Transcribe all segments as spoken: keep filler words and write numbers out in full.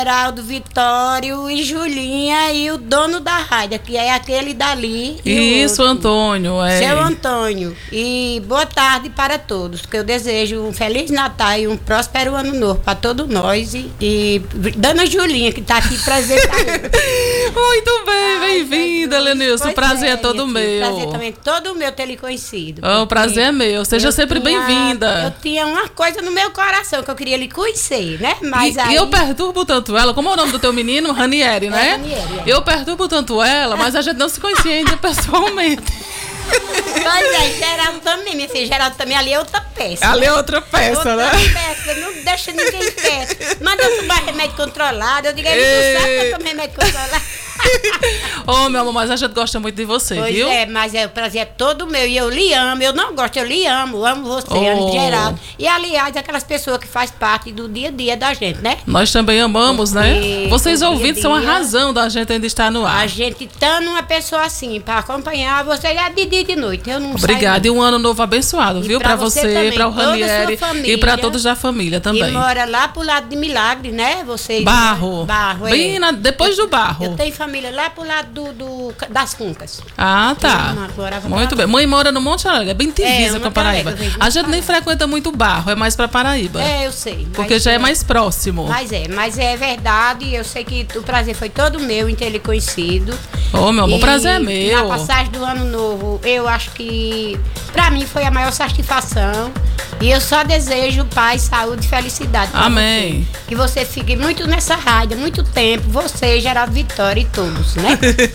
Geraldo, Vitório e Julinha e o dono da rádio, que é aquele dali. Isso, Antônio. É. Seu Antônio. E boa tarde para todos, que eu desejo um Feliz Natal e um próspero Ano Novo para todos nós. E, e Dona Julinha, que está aqui presente. Muito bem, bem-vinda, Lenilson. O prazer é, é todo meu. O prazer também é todo meu ter lhe conhecido. Oh, o prazer é meu. Seja sempre bem-vinda. Eu tinha uma coisa no meu coração que eu queria lhe conhecer, né? Mas e, aí... e eu perturbo tanto ela, como é o nome do teu menino? Ranieri, né? É, Ranieri, é. Eu perturbo tanto ela, mas a gente não se conhecia ainda pessoalmente. Pois é, Geraldo também, minha filha. Geraldo também ali é outra peça. Ali né? é outra peça, outra né? Peça, não deixa ninguém perto. Manda eu tomar remédio controlado. Eu digo, ele não sabe que eu tomo remédio controlado. Ô, oh, meu amor, mas a gente gosta muito de você, pois viu? Pois é, mas é, o prazer é todo meu e eu lhe amo. Eu não gosto, eu lhe amo. Amo você, oh. amo Geraldo. E, aliás, aquelas pessoas que fazem parte do dia a dia da gente, né? Nós também amamos, Porque né? Vocês ouvintes são a razão da gente ainda estar no ar. A gente tá numa pessoa assim, pra acompanhar você é de dia e de noite. Eu não Obrigada, e um ano novo abençoado, e viu? Pra, pra você, também, pra o Ranieri e pra todos da família também. E mora lá pro lado de Milagre, né? Vocês, Barro. Né? Barro, Bem é. na, depois eu, do Barro. Eu tenho família lá pro lado do, do, das Cuncas. Ah, tá. Muito bem. Mãe mora no Monte Alegre, é bem divisa é, com a Paraíba. Alegre, a gente nem frequenta muito Barro, é mais pra Paraíba. É, eu sei. Porque já é mais próximo. Mas é, mas é verdade. Eu sei que o prazer foi todo meu em ter lhe conhecido. Ô, oh, meu amor, o prazer é meu. Na passagem do Ano Novo, eu acho que pra mim foi a maior satisfação. E eu só desejo paz, saúde e felicidade. Amém. Você. Que você fique muito nessa rádio, muito tempo. Você, Geraldo Vitória e todos, né?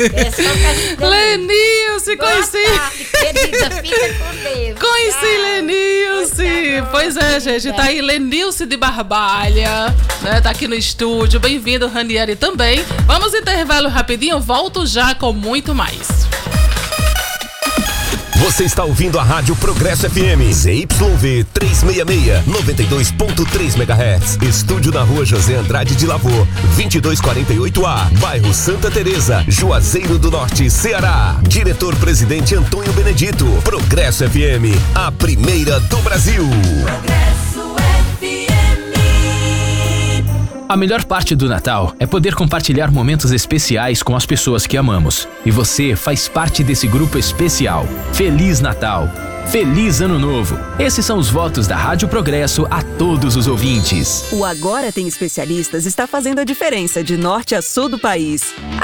Lenilce, conheci. Tarde, querida, fica com Deus. Conheci Lenilce. Pois é, gente, tá aí Lenilce de Barbalha, né? Tá aqui no estúdio. Bem-vindo, Ranieri, também. Vamos intervalo rapidinho, volto já com muito mais. Você está ouvindo a Rádio Progresso F M, Z Y V trezentos e sessenta e seis, noventa e dois ponto três megahertz. Estúdio na Rua José Andrade de Lavor, vinte e dois quarenta e oito A, bairro Santa Teresa, Juazeiro do Norte, Ceará. Diretor-presidente Antônio Benedito. Progresso F M, a primeira do Brasil. Progresso F M. A melhor parte do Natal é poder compartilhar momentos especiais com as pessoas que amamos. E você faz parte desse grupo especial. Feliz Natal! Feliz Ano Novo! Esses são os votos da Rádio Progresso a todos os ouvintes. O Agora Tem Especialistas está fazendo a diferença de norte a sul do país.